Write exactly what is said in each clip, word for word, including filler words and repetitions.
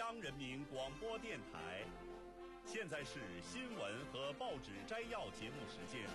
央人民广播电台，现在是新闻和报纸摘要节目时间。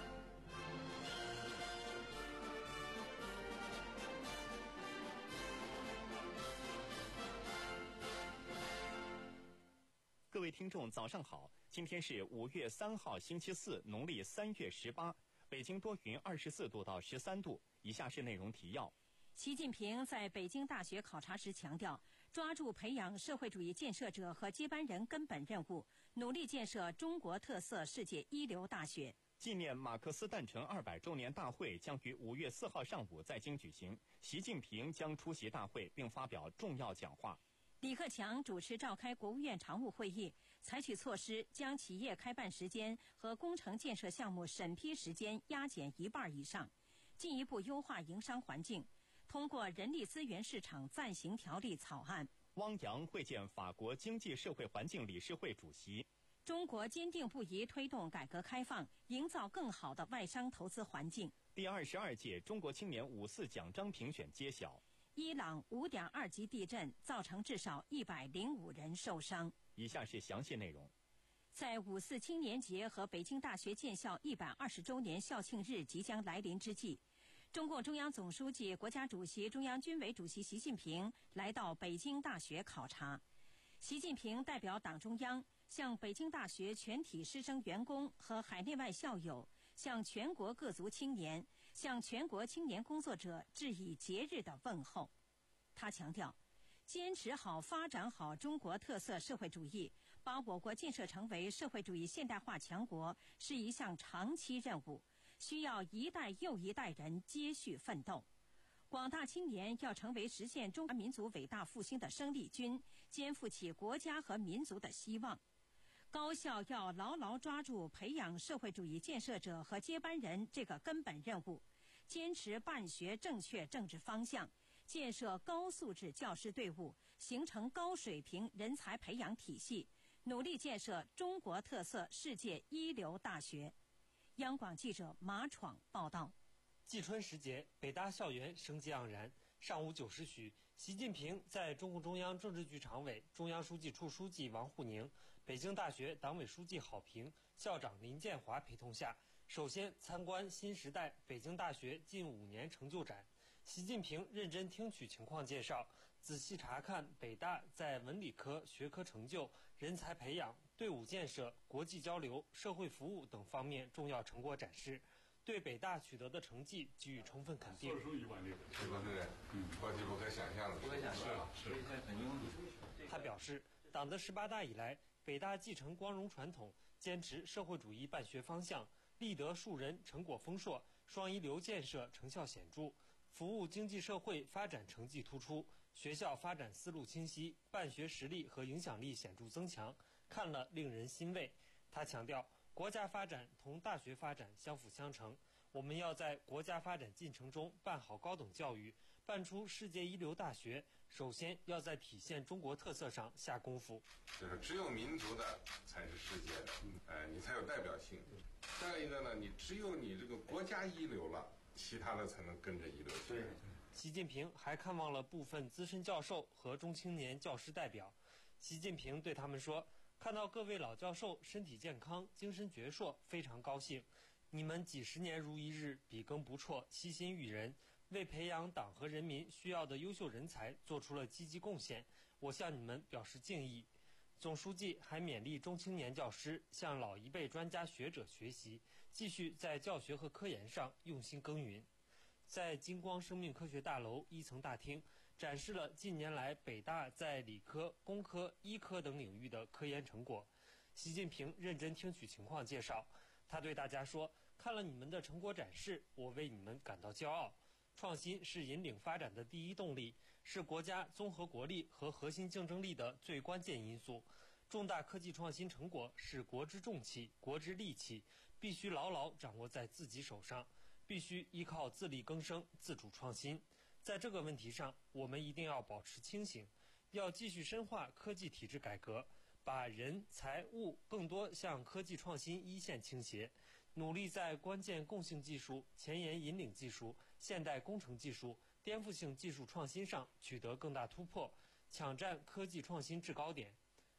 各位听众早上好，今天是五月三号星期四，农历三月十八，北京多云，二十四度到十三度。以下是内容提要。 习近平在北京大学考察时强调，抓住培养社会主义建设者和接班人根本任务，努力建设中国特色世界一流大学。 纪念马克思诞辰二百周年大会将于五月四号上午在京举行，习近平将出席大会并发表重要讲话。 李克强主持召开国务院常务会议，采取措施将企业开办时间和工程建设项目审批时间压减一半以上，进一步优化营商环境。通过人力资源市场暂行条例草案。 汪洋会见法国经济社会环境理事会主席。 中国坚定不移推动改革开放，营造更好的外商投资环境。 第二十二届中国青年五四奖章评选揭晓。 伊朗 五点二 级地震造成至少一百零五人受伤。 以下是详细内容。 在五四青年节和北京大学建校一百二十周年校庆日即将来临之际，中共中央总书记、国家主席、中央军委主席习近平来到北京大学考察。习近平代表党中央向北京大学全体师生员工和海内外校友，向全国各族青年、向全国青年工作者致以节日的问候。他强调，坚持好、发展好中国特色社会主义，把我国建设成为社会主义现代化强国是一项长期任务，需要一代又一代人接续奋斗。广大青年要成为实现中华民族伟大复兴的生力军，肩负起国家和民族的希望。高校要牢牢抓住培养社会主义建设者和接班人这个根本任务，坚持办学正确政治方向，建设高素质教师队伍，形成高水平人才培养体系，努力建设中国特色世界一流大学。央广记者马闯报道。 季春时节，北大校园生机盎然。上午九时许，习近平在中共中央政治局常委、中央书记处书记王沪宁、北京大学党委书记郝平、校长林建华陪同下，首先参观新时代北京大学近五年成就展。习近平认真听取情况介绍，仔细查看北大在文理科学科成就、人才培养、队伍建设、国际交流、社会服务等方面重要成果展示，对北大取得的成绩给予充分肯定。 硕士一万六， 对吧？对，嗯，过去不可想象的， 不可想象， 是是， 很优秀。 他表示，党的十八大以来，北大继承光荣传统，坚持社会主义办学方向，立德树人，成果丰硕，双一流建设成效显著，服务经济社会发展成绩突出，学校发展思路清晰，办学实力和影响力显著增强，看了令人欣慰。他强调，国家发展同大学发展相辅相成，我们要在国家发展进程中办好高等教育，办出世界一流大学，首先要在体现中国特色上下功夫。 就是只有民族的才是世界的，呃，你才有代表性。再一个呢，你只有你这个国家一流了，其他的才能跟着一流去。 对，习近平还看望了部分资深教授和中青年教师代表。习近平对他们说，看到各位老教授身体健康、精神矍铄，非常高兴。你们几十年如一日，笔耕不辍，悉心育人，为培养党和人民需要的优秀人才做出了积极贡献，我向你们表示敬意。总书记还勉励中青年教师向老一辈专家学者学习，继续在教学和科研上用心耕耘。在金光生命科学大楼一层大厅，展示了近年来北大在理科、工科、医科等领域的科研成果。习近平认真听取情况介绍，他对大家说，看了你们的成果展示，我为你们感到骄傲。创新是引领发展的第一动力，是国家综合国力和核心竞争力的最关键因素。重大科技创新成果是国之重器、国之利器，必须牢牢掌握在自己手上，必须依靠自力更生、自主创新。在这个问题上，我们一定要保持清醒，要继续深化科技体制改革，把人财物更多向科技创新一线倾斜，努力在关键共性技术、前沿引领技术、现代工程技术、颠覆性技术创新上取得更大突破，抢占科技创新制高点，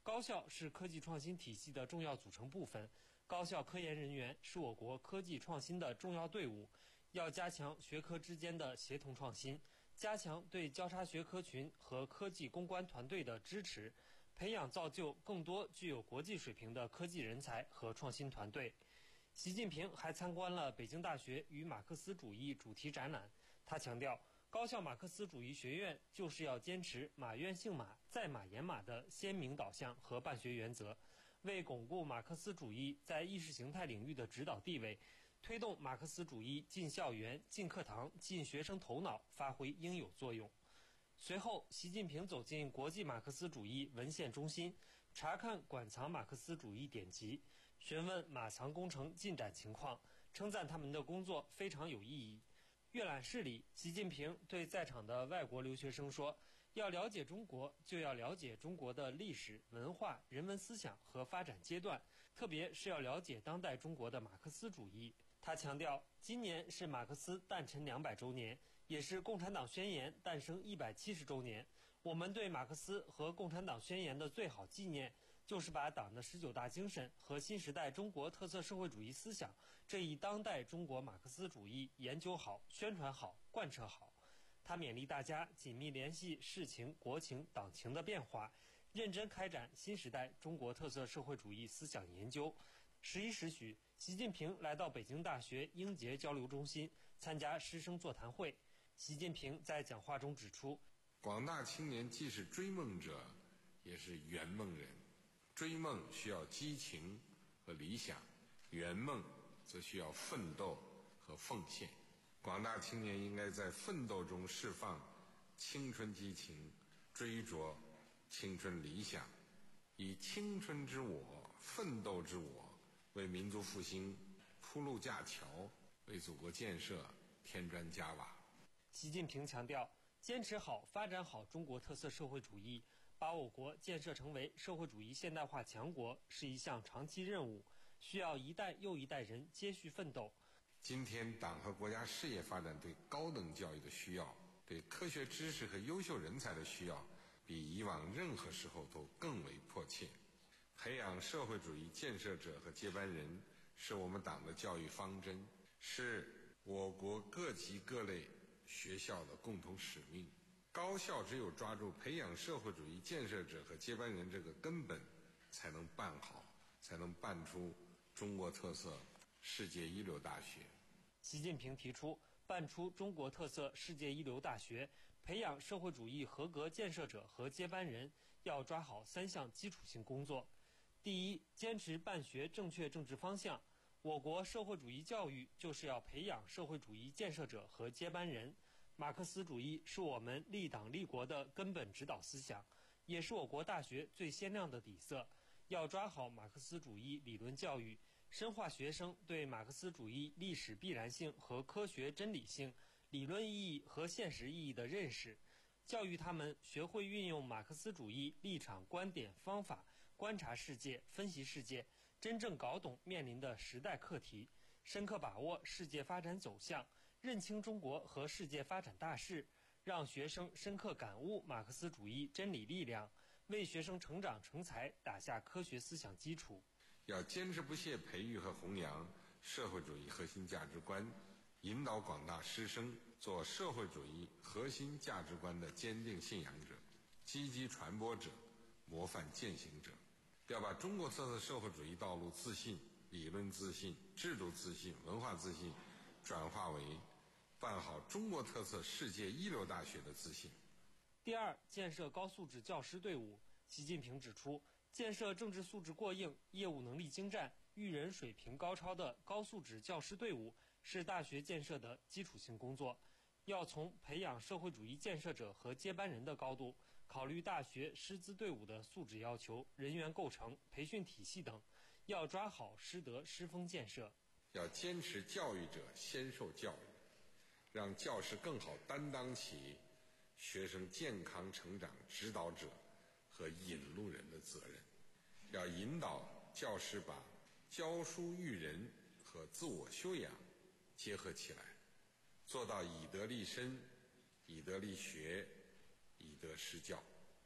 高校是科技创新体系的重要组成部分，高校科研人员是我国科技创新的重要队伍，要加强学科之间的协同创新，加强对交叉学科群和科技攻关团队的支持，培养造就更多具有国际水平的科技人才和创新团队。习近平还参观了北京大学与马克思主义主题展览，他强调，高校马克思主义学院就是要坚持马院姓马，在马言马的鲜明导向和办学原则，为巩固马克思主义在意识形态领域的指导地位，推动马克思主义进校园、进课堂、进学生头脑发挥应有作用。随后，习近平走进国际马克思主义文献中心，查看馆藏马克思主义典籍，询问马藏工程进展情况，称赞他们的工作非常有意义。阅览室里，习近平对在场的外国留学生说，要了解中国，就要了解中国的历史、文化、人文思想和发展阶段，特别是要了解当代中国的马克思主义。他强调，今年是马克思诞辰两百周年，也是共产党宣言诞生一百七十周年。我们对马克思和共产党宣言的最好纪念，就是把党的十九大精神和新时代中国特色社会主义思想这一当代中国马克思主义研究好、宣传好、贯彻好。他勉励大家紧密联系世情、国情、党情的变化，认真开展新时代中国特色社会主义思想研究。十一时许，习近平来到北京大学英杰交流中心参加师生座谈会。习近平在讲话中指出， 广大青年既是追梦者，也是圆梦人。追梦需要激情和理想，圆梦则需要奋斗和奉献。广大青年应该在奋斗中释放青春激情，追逐青春理想，以青春之我、奋斗之我，为民族复兴铺路架桥，为祖国建设添砖加瓦。 习近平强调，坚持好、发展好中国特色社会主义，把我国建设成为社会主义现代化强国，是一项长期任务，需要一代又一代人接续奋斗。 今天，党和国家事业发展对高等教育的需要，对科学知识和优秀人才的需要，比以往任何时候都更为迫切。培养社会主义建设者和接班人，是我们党的教育方针，是我国各级各类学校的共同使命。高校只有抓住培养社会主义建设者和接班人这个根本，才能办好，才能办出中国特色世界一流大学。 习近平提出，办出中国特色世界一流大学，培养社会主义合格建设者和接班人，要抓好三项基础性工作。第一，坚持办学正确政治方向。我国社会主义教育就是要培养社会主义建设者和接班人。马克思主义是我们立党立国的根本指导思想，也是我国大学最鲜亮的底色。要抓好马克思主义理论教育，深化学生对马克思主义历史必然性和科学真理性、理论意义和现实意义的认识，教育他们学会运用马克思主义立场、观点、方法，观察世界、分析世界，真正搞懂面临的时代课题，深刻把握世界发展走向，认清中国和世界发展大势，让学生深刻感悟马克思主义真理力量，为学生成长成才打下科学思想基础。 要坚持不懈培育和弘扬社会主义核心价值观，引导广大师生做社会主义核心价值观的坚定信仰者、积极传播者、模范践行者。要把中国特色社会主义道路自信、理论自信、制度自信、文化自信转化为办好中国特色世界一流大学的自信。 第二，建设高素质教师队伍。习近平指出，建设政治素质过硬、业务能力精湛、育人水平高超的高素质教师队伍是大学建设的基础性工作。要从培养社会主义建设者和接班人的高度，考虑大学师资队伍的素质要求、人员构成、培训体系等，要抓好师德师风建设。 要坚持教育者先受教育，让教师更好担当起学生健康成长指导者和引路人的责任。要引导教师把教书育人和自我修养结合起来，做到以德立身、以德立学、以德施教。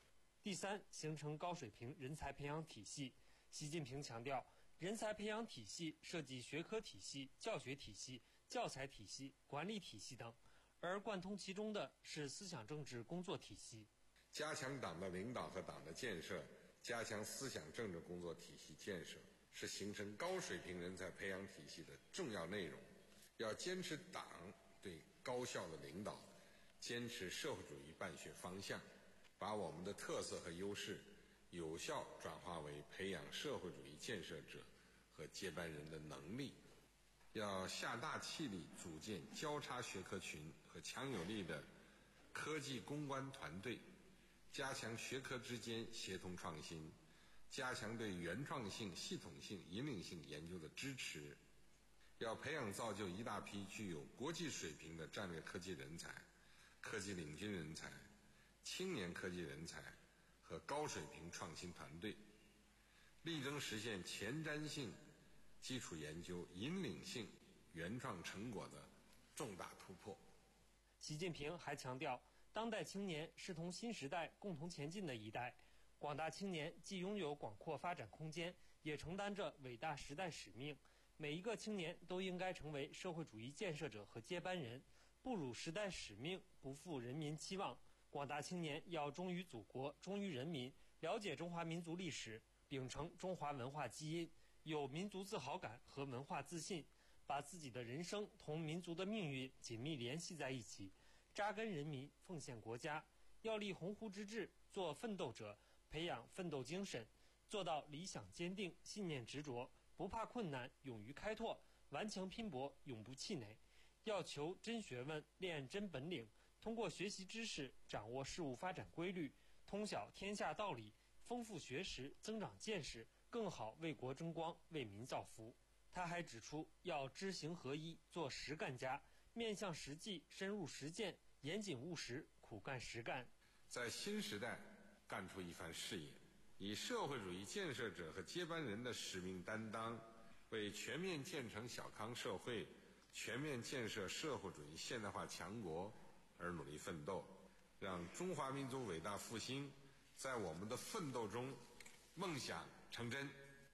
第三，形成高水平人才培养体系。习近平强调，人才培养体系涉及学科体系、教学体系、教材体系、管理体系等，而贯通其中的是思想政治工作体系。 加强党的领导和党的建设，加强思想政治工作体系建设，是形成高水平人才培养体系的重要内容。要坚持党对高效的领导，坚持社会主义办学方向，把我们的特色和优势有效转化为培养社会主义建设者和接班人的能力。要下大气力组建交叉学科群和强有力的科技攻关团队，加强学科之间协同创新，加强对原创性、系统性、引领性研究的支持。要培养造就一大批具有国际水平的战略科技人才、科技领军人才、青年科技人才和高水平创新团队，力争实现前瞻性基础研究、引领性原创成果的重大突破。 习近平还强调，当代青年是同新时代共同前进的一代，广大青年既拥有广阔发展空间，也承担着伟大时代使命。每一个青年都应该成为社会主义建设者和接班人，不辱时代使命，不负人民期望。广大青年要忠于祖国，忠于人民，了解中华民族历史，秉承中华文化基因，有民族自豪感和文化自信，把自己的人生同民族的命运紧密联系在一起，扎根人民，奉献国家。要立鸿鹄之志，做奋斗者，培养奋斗精神，做到理想坚定，信念执着，不怕困难，勇于开拓，顽强拼搏，永不气馁。要求真学问，练真本领，通过学习知识，掌握事物发展规律，通晓天下道理，丰富学识，增长见识，更好为国争光，为民造福。他还指出，要知行合一，做实干家，面向实际，深入实践，严谨务实，苦干实干， 在新时代干出一番事业，以社会主义建设者和接班人的使命担当，为全面建成小康社会、全面建设社会主义现代化强国而努力奋斗，让中华民族伟大复兴在我们的奋斗中梦想成真。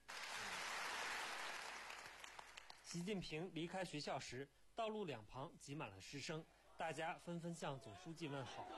习近平离开学校时，道路两旁挤满了师生，大家纷纷向总书记问好。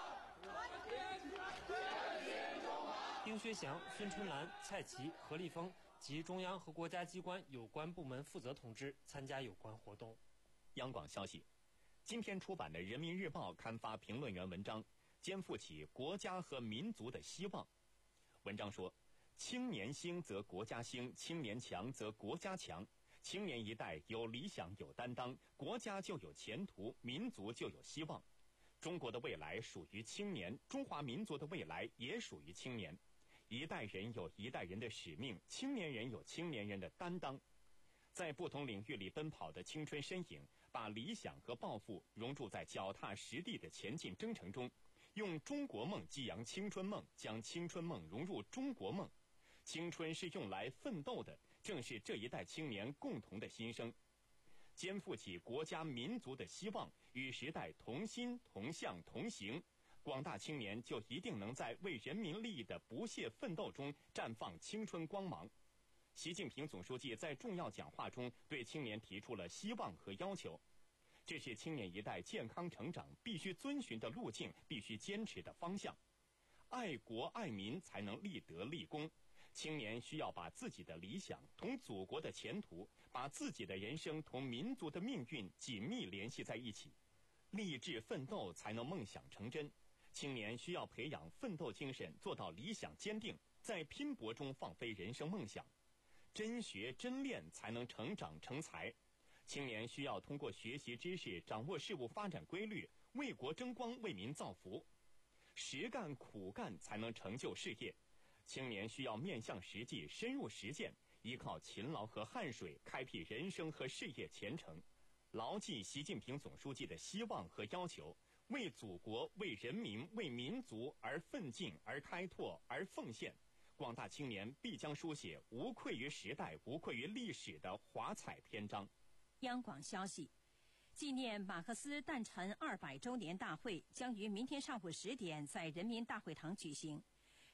丁薛祥、孙春兰、蔡奇、何立峰及中央和国家机关有关部门负责同志参加有关活动。 央广消息，今天出版的《人民日报》刊发评论员文章，肩负起国家和民族的希望。文章说，青年兴则国家兴，青年强则国家强。青年一代有理想有担当，国家就有前途，民族就有希望。中国的未来属于青年，中华民族的未来也属于青年。一代人有一代人的使命，青年人有青年人的担当。在不同领域里奔跑的青春身影，把理想和抱负融入在脚踏实地的前进征程中，用中国梦激扬青春梦，将青春梦融入中国梦。青春是用来奋斗的，正是这一代青年共同的心声。肩负起国家民族的希望，与时代同心同向同行，广大青年就一定能在为人民利益的不懈奋斗中绽放青春光芒。习近平总书记在重要讲话中对青年提出了希望和要求，这是青年一代健康成长必须遵循的路径，必须坚持的方向。爱国爱民才能立德立功，青年需要把自己的理想同祖国的前途，把自己的人生同民族的命运紧密联系在一起，励志奋斗才能梦想成真。青年需要培养奋斗精神，做到理想坚定，在拼搏中放飞人生梦想。真学真练才能成长成才。青年需要通过学习知识，掌握事物发展规律，为国争光，为民造福。实干苦干才能成就事业。青年需要面向实际，深入实践，依靠勤劳和汗水，开辟人生和事业前程。牢记习近平总书记的希望和要求，为祖国、为人民、为民族而奋进、而开拓、而奉献。广大青年必将书写无愧于时代、无愧于历史的华彩篇章。 央广消息，纪念马克思诞辰二百周年大会将于明天上午十点在人民大会堂举行。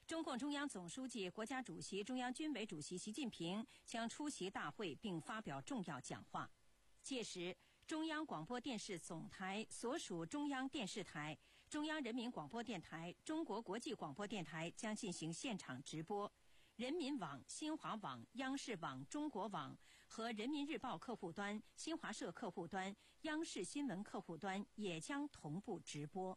中共中央总书记、国家主席、中央军委主席习近平将出席大会并发表重要讲话。届时，中央广播电视总台所属中央电视台、中央人民广播电台、中国国际广播电台将进行现场直播，人民网、新华网、央视网、中国网和人民日报客户端、新华社客户端、央视新闻客户端也将同步直播。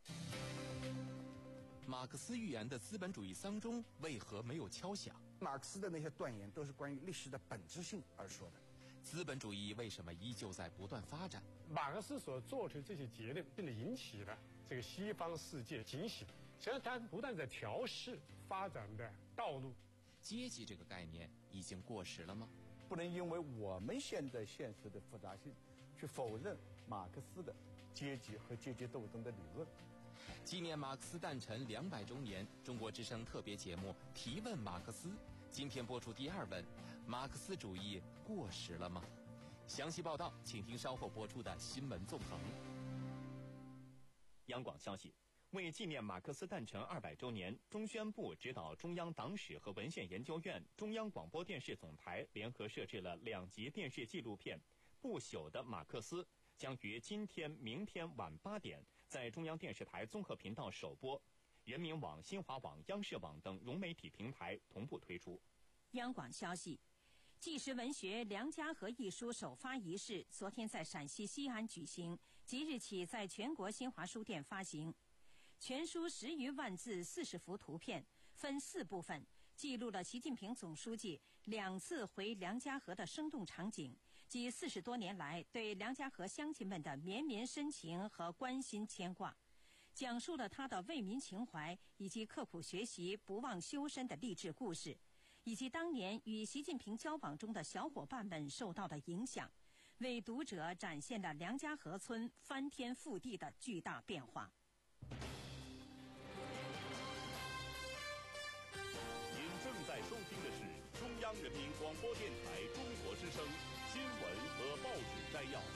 马克思预言的资本主义丧钟为何没有敲响？ 马克思的那些断言都是关于历史的本质性而说的。 资本主义为什么依旧在不断发展？ 马克思所做出这些结论，并引起了这个西方世界警醒。实际上，他不断在调试发展的道路。 阶级这个概念已经过时了吗？ 不能因为我们现在现实的复杂性，去否认马克思的阶级和阶级斗争的理论。 纪念马克思诞辰两百周年，中国之声特别节目《提问马克思》，今天播出第二问：马克思主义过时了吗？详细报道，请听稍后播出的新闻纵横。 央广消息，为纪念马克思诞辰二百周年，中宣部指导中央党史和文献研究院、中央广播电视总台联合设置了两集电视纪录片《不朽的马克思》，将于今天、明天晚八点在中央电视台综合频道首播，人民网、新华网、央视网等融媒体平台同步推出。 央广消息，纪实文学《梁家河》一书首发仪式昨天在陕西西安举行，即日起在全国新华书店发行。全书十余万字、四十幅图片，分四部分，记录了习近平总书记两次回梁家河的生动场景，及四十多年来对梁家河乡亲们的绵绵深情和关心牵挂，讲述了他的为民情怀以及刻苦学习、不忘修身的励志故事，以及当年与习近平交往中的小伙伴们受到的影响，为读者展现了梁家河村翻天覆地的巨大变化。 您正在收听的是中央人民广播电台中国之声新闻和报纸摘要。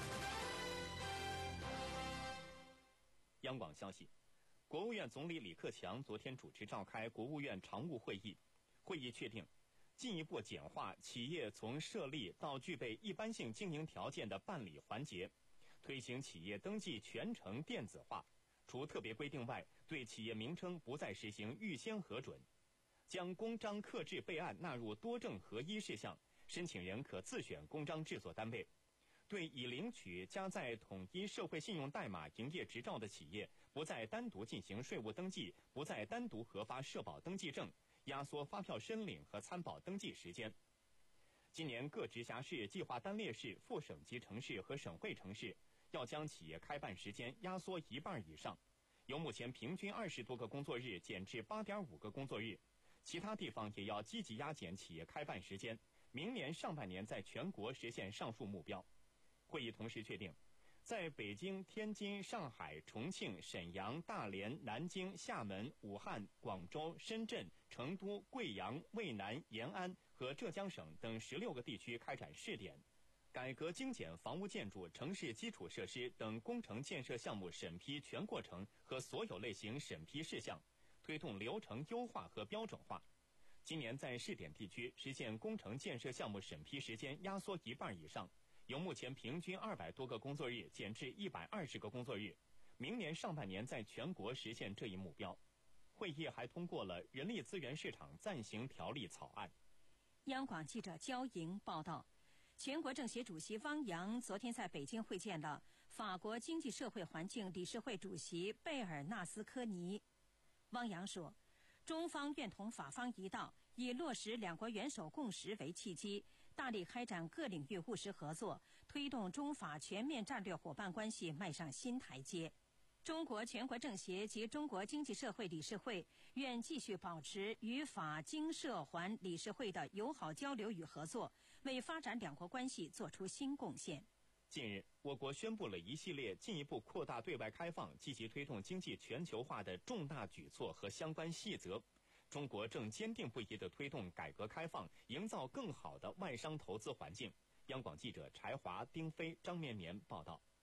央广消息，国务院总理李克强昨天主持召开国务院常务会议，会议确定进一步简化企业从设立到具备一般性经营条件的办理环节，推行企业登记全程电子化，除特别规定外，对企业名称不再实行预先核准，将公章刻制备案纳入多证合一事项，申请人可自选公章制作单位。对已领取加载统一社会信用代码营业执照的企业，不再单独进行税务登记，不再单独核发社保登记证，压缩发票申领和参保登记时间。今年各直辖市、计划单列市、副省级城市和省会城市要将企业开办时间压缩一半以上，由目前平均二十多个工作日减至八点五个工作日。其他地方也要积极压减企业开办时间，明年上半年在全国实现上述目标。会议同时确定，在北京、天津、上海、重庆、沈阳、大连、南京、厦门、武汉、广州、深圳、成都、贵阳、渭南、延安和浙江省等十六个地区开展试点，改革精简房屋建筑、城市基础设施等工程建设项目审批全过程和所有类型审批事项，推动流程优化和标准化。今年在试点地区实现工程建设项目审批时间压缩一半以上，由目前平均二百多个工作日减至一百二十个工作日，明年上半年在全国实现这一目标。会议还通过了人力资源市场暂行条例草案。 央广记者焦莹报道，全国政协主席汪洋昨天在北京会见了法国经济社会环境理事会主席贝尔纳斯科尼。汪洋说，中方愿同法方一道，以落实两国元首共识为契机，大力开展各领域务实合作，推动中法全面战略伙伴关系迈上新台阶。中国全国政协及中国经济社会理事会愿继续保持与法经社环理事会的友好交流与合作，为发展两国关系做出新贡献。 近日，我国宣布了一系列进一步扩大对外开放、积极推动经济全球化的重大举措和相关细则。中国正坚定不移地推动改革开放，营造更好的外商投资环境。央广记者柴华、丁飞、张绵绵报道。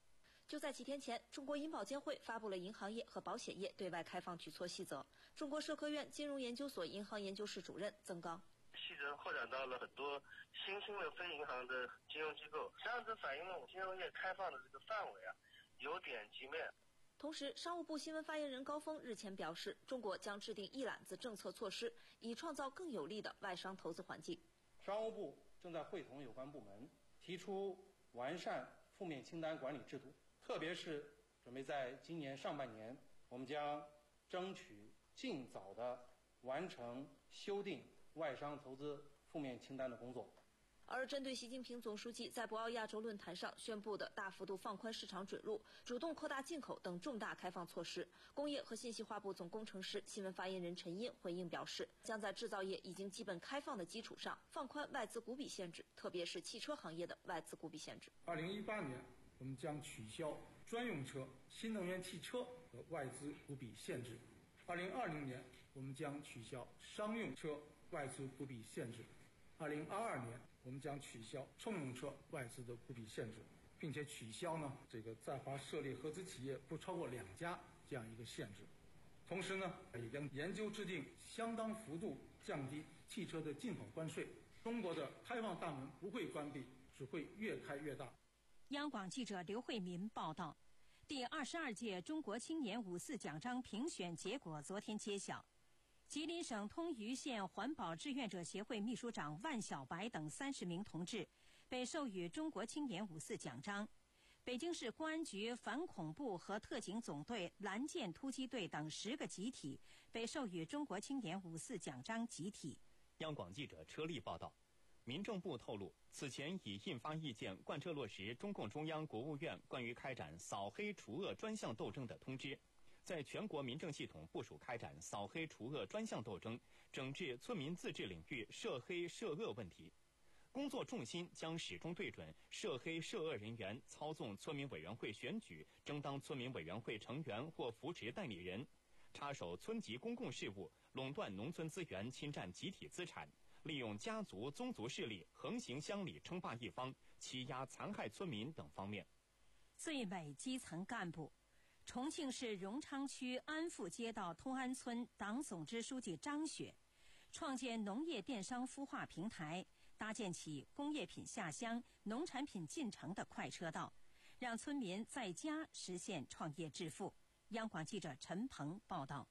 就在几天前，中国银保监会发布了银行业和保险业对外开放举措细则。中国社科院金融研究所银行研究室主任曾刚。 细则扩展到了很多新兴的非银行的金融机构，实际上这反映了我们金融业开放的这个范围啊，由点及面。 同时，商务部新闻发言人高峰日前表示，中国将制定一揽子政策措施，以创造更有利的外商投资环境。 商务部正在会同有关部门，提出完善负面清单管理制度，特别是准备在今年上半年，我们将争取尽早的完成修订外商投资负面清单的工作。 而针对习近平总书记在博鳌亚洲论坛上宣布的大幅度放宽市场准入、主动扩大进口等重大开放措施，工业和信息化部总工程师、新闻发言人陈印回应表示，将在制造业已经基本开放的基础上，放宽外资股比限制，特别是汽车行业的外资股比限制。 二零一八年，我们将取消专用车、新能源汽车的外资股比限制；二零二零年，我们将取消商用车外资股比限制；二零二二年，我们将取消乘用车外资的股比限制，并且取消呢这个在华设立合资企业不超过两家这样一个限制。同时呢，也将研究制定相当幅度降低汽车的进口关税。中国的开放大门不会关闭，只会越开越大。 央广记者刘慧民报道。第二十二届中国青年五四奖章评选结果昨天揭晓。吉林省通榆县环保志愿者协会秘书长万小白等三十名同志被授予中国青年五四奖章。北京市公安局反恐部和特警总队蓝箭突击队等十个集体被授予中国青年五四奖章集体。 央广记者车丽报道。民政部透露，此前已印发意见，贯彻落实中共中央、国务院关于开展扫黑除恶专项斗争的通知，在全国民政系统部署开展扫黑除恶专项斗争，整治村民自治领域涉黑涉恶问题。工作重心将始终对准涉黑涉恶人员操纵村民委员会选举、争当村民委员会成员或扶持代理人，插手村级公共事务，垄断农村资源，侵占集体资产，利用家族、宗族势力横行乡里称霸一方，欺压残害村民等方面。 最美基层干部。重庆市荣昌区安富街道通安村党总支书记张雪创建农业电商孵化平台，搭建起工业品下乡、农产品进城的快车道，让村民在家实现创业致富。央广记者陈鹏报道。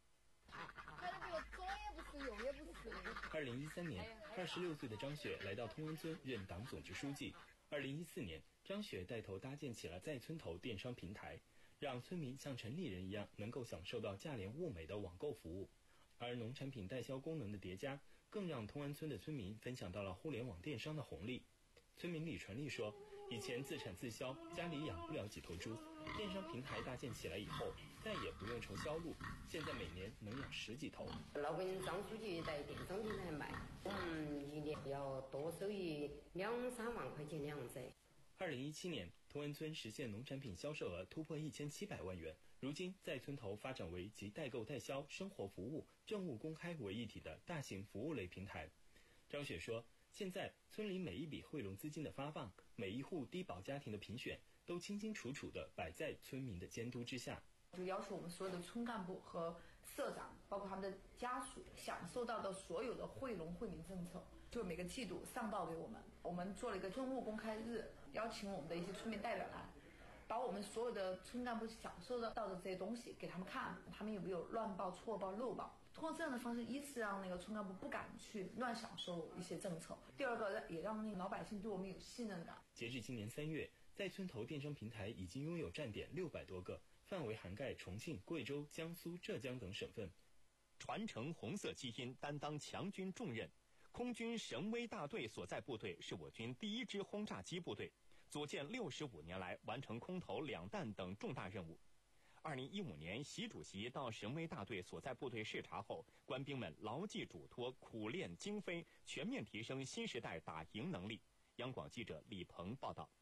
二零一三年，二十六岁的张雪来到通安村任党总支书记。二零一四年，张雪带头搭建起了在村头电商平台，让村民像城里人一样能够享受到价廉物美的网购服务。而农产品代销功能的叠加，更让通安村的村民分享到了互联网电商的红利。村民李传利说，以前自产自销，家里养不了几头猪，电商平台搭建起来以后，再也不用愁销路，现在每年能养十几头。 老跟张书记在电商平台卖，我们一年要多收益两三万块钱的样子。 二零一七年，通安村实现农产品销售额突破一千七百万元。如今，在村头发展为集代购、代销、生活服务、政务公开为一体的大型服务类平台。张雪说，现在村里每一笔汇拢资金的发放，每一户低保家庭的评选，都清清楚楚地摆在村民的监督之下。 就要求我们所有的村干部和社长，包括他们的家属，享受到的所有的惠农惠民政策，就每个季度上报给我们。我们做了一个村务公开日，邀请我们的一些村民代表来，把我们所有的村干部享受到的这些东西给他们看，他们有没有乱报、错报、漏报。通过这样的方式，一是让那个村干部不敢去乱享受一些政策，第二个也让那个老百姓对我们有信任感。 截至今年三月，在村头电商平台已经拥有站点六百多个，范围涵盖重庆、贵州、江苏、浙江等省份。 传承红色基因，担当强军重任。空军神威大队所在部队是我军第一支轰炸机部队，组建六十五年来完成空投两弹等重大任务。二零一五年，习主席到神威大队所在部队视察后，官兵们牢记嘱托，苦练精飞，全面提升新时代打赢能力。央广记者李鹏报道。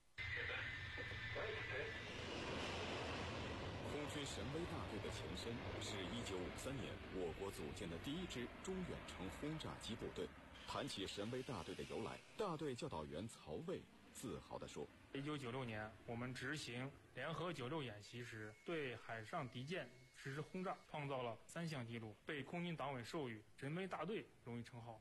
空军神威大队的前身是一九五三年我国组建的第一支中远程轰炸机部队。谈起神威大队的由来，大队教导员曹卫自豪地说：“ 一九九六年，我们执行联合九六演习时，对海上敌舰实施轰炸，创造了三项纪录，被空军党委授予神威大队荣誉称号。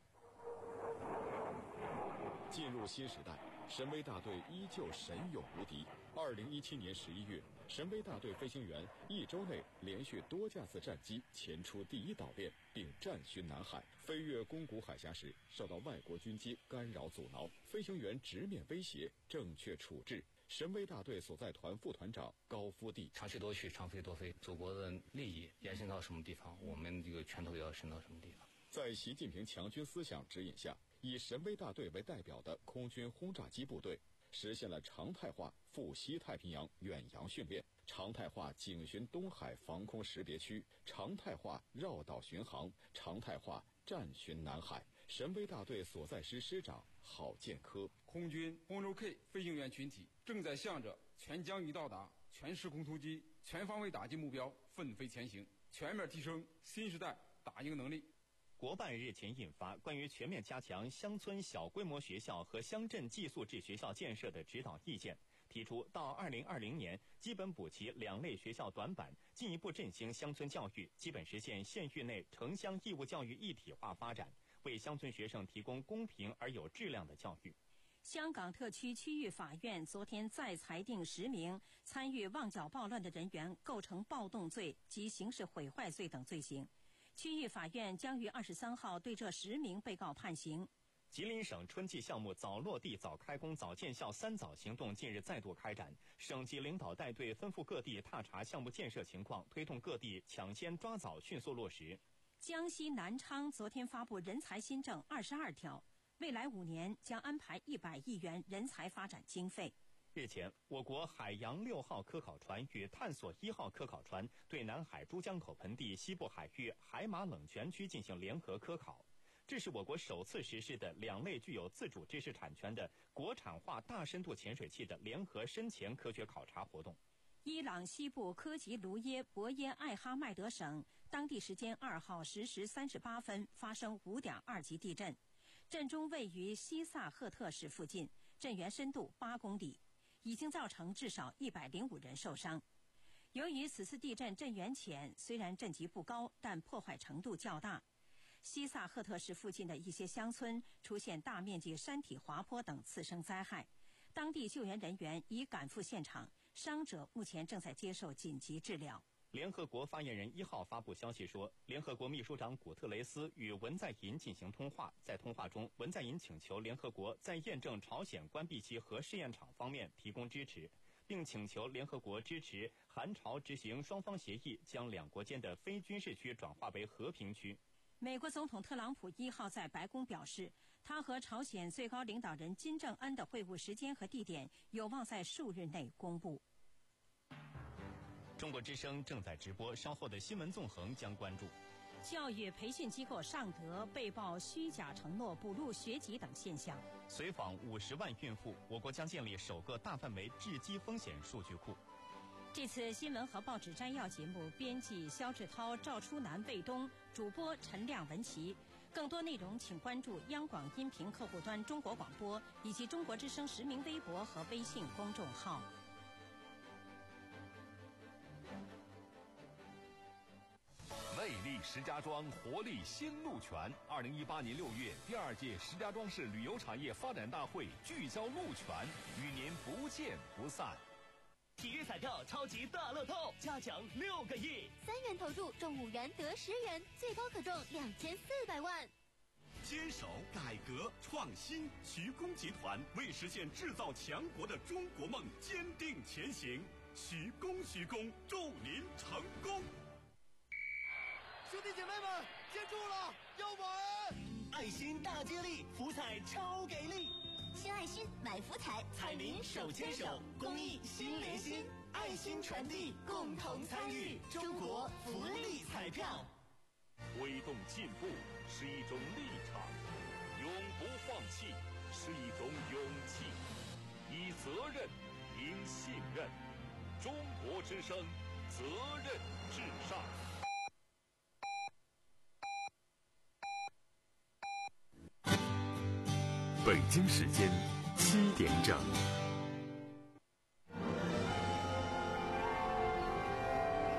进入新时代，神威大队依旧神勇无敌。二零一七年十一月，神威大队飞行员一周内连续多架次战机前出第一岛链，并战巡南海。飞越宫古海峡时，受到外国军机干扰阻挠，飞行员直面威胁，正确处置。神威大队所在团副团长高夫地： 常去多去，常飞多飞，祖国的利益延伸到什么地方，我们这个拳头也要伸到什么地方。 在习近平强军思想指引下，以神威大队为代表的空军轰炸机部队实现了常态化赴西太平洋远洋训练、常态化警巡东海防空识别区、常态化绕岛巡航、常态化战巡南海。神威大队所在师师长郝建科： 空军轰轴 K 飞行员群体正在向着全疆域到达、全时空突击、全方位打击目标奋飞前行，全面提升新时代打赢能力。 国办日前印发关于全面加强乡村小规模学校和乡镇寄宿制学校建设的指导意见，提出到二零二零年基本补齐两类学校短板，进一步振兴乡村教育，基本实现县域内城乡义务教育一体化发展，为乡村学生提供公平而有质量的教育。 香港特区区域法院昨天再裁定十名参与旺角暴乱的人员构成暴动罪及刑事毁坏罪等罪行。区域法院将于二十三号对这十名被告判刑。 吉林省春季项目早落地、早开工、早见效三早行动近日再度开展，省级领导带队奔赴各地踏查项目建设情况，推动各地抢先抓早、迅速落实。 江西南昌昨天发布人才新政二十二条，未来五年将安排一百亿元人才发展经费。 日前，我国海洋六号科考船与探索一号科考船对南海珠江口盆地西部海域海马冷泉区进行联合科考，这是我国首次实施的两类具有自主知识产权的国产化大深度潜水器的联合深潜科学考察活动。 伊朗西部科吉卢耶博耶艾哈迈德省当地时间二号十时三十八分发生五点二级地震，震中位于西萨赫特市附近，震源深度八公里。已经造成至少一百零五人受伤。由于此次地震震源浅，虽然震级不高，但破坏程度较大。西萨赫特市附近的一些乡村出现大面积山体滑坡等次生灾害，当地救援人员已赶赴现场，伤者目前正在接受紧急治疗。 联合国发言人一号发布消息说，联合国秘书长古特雷斯与文在寅进行通话，在通话中，文在寅请求联合国在验证朝鲜关闭其核试验场方面提供支持，并请求联合国支持韩朝执行双方协议，将两国间的非军事区转化为和平区。 美国总统特朗普一号在白宫表示，他和朝鲜最高领导人金正恩的会晤时间和地点有望在数日内公布。 中国之声正在直播，稍后的新闻纵横将关注教育培训机构尚德被曝虚假承诺补录学籍等现象。 随访五十万孕妇，我国将建立首个大范围致畸风险数据库。 这次新闻和报纸摘要节目，编辑肖志涛、赵初南、魏东，主播陈亮、文琪。更多内容请关注央广音频客户端中国广播以及中国之声实名微博和微信公众号。 魅力石家庄活力新路权。二零一八年六月，第二届石家庄市旅游产业发展大会聚焦路权，与您不见不散。 体育彩票超级大乐透，加奖六个亿， 三元投注中五元得十元，最高可中两千四百万。 坚守改革创新，徐工集团为实现制造强国的中国梦坚定前行。徐工徐工，祝您成功！ 兄弟姐妹们，接住了，要玩！爱心大接力，福彩超给力！ 新爱心买福彩， 彩民手牵手，公益心连心，爱心传递，共同参与，中国福利彩票。 推动进步是一种立场，永不放弃是一种勇气，以责任赢信任。中国之声，责任至上。 北京时间七点整。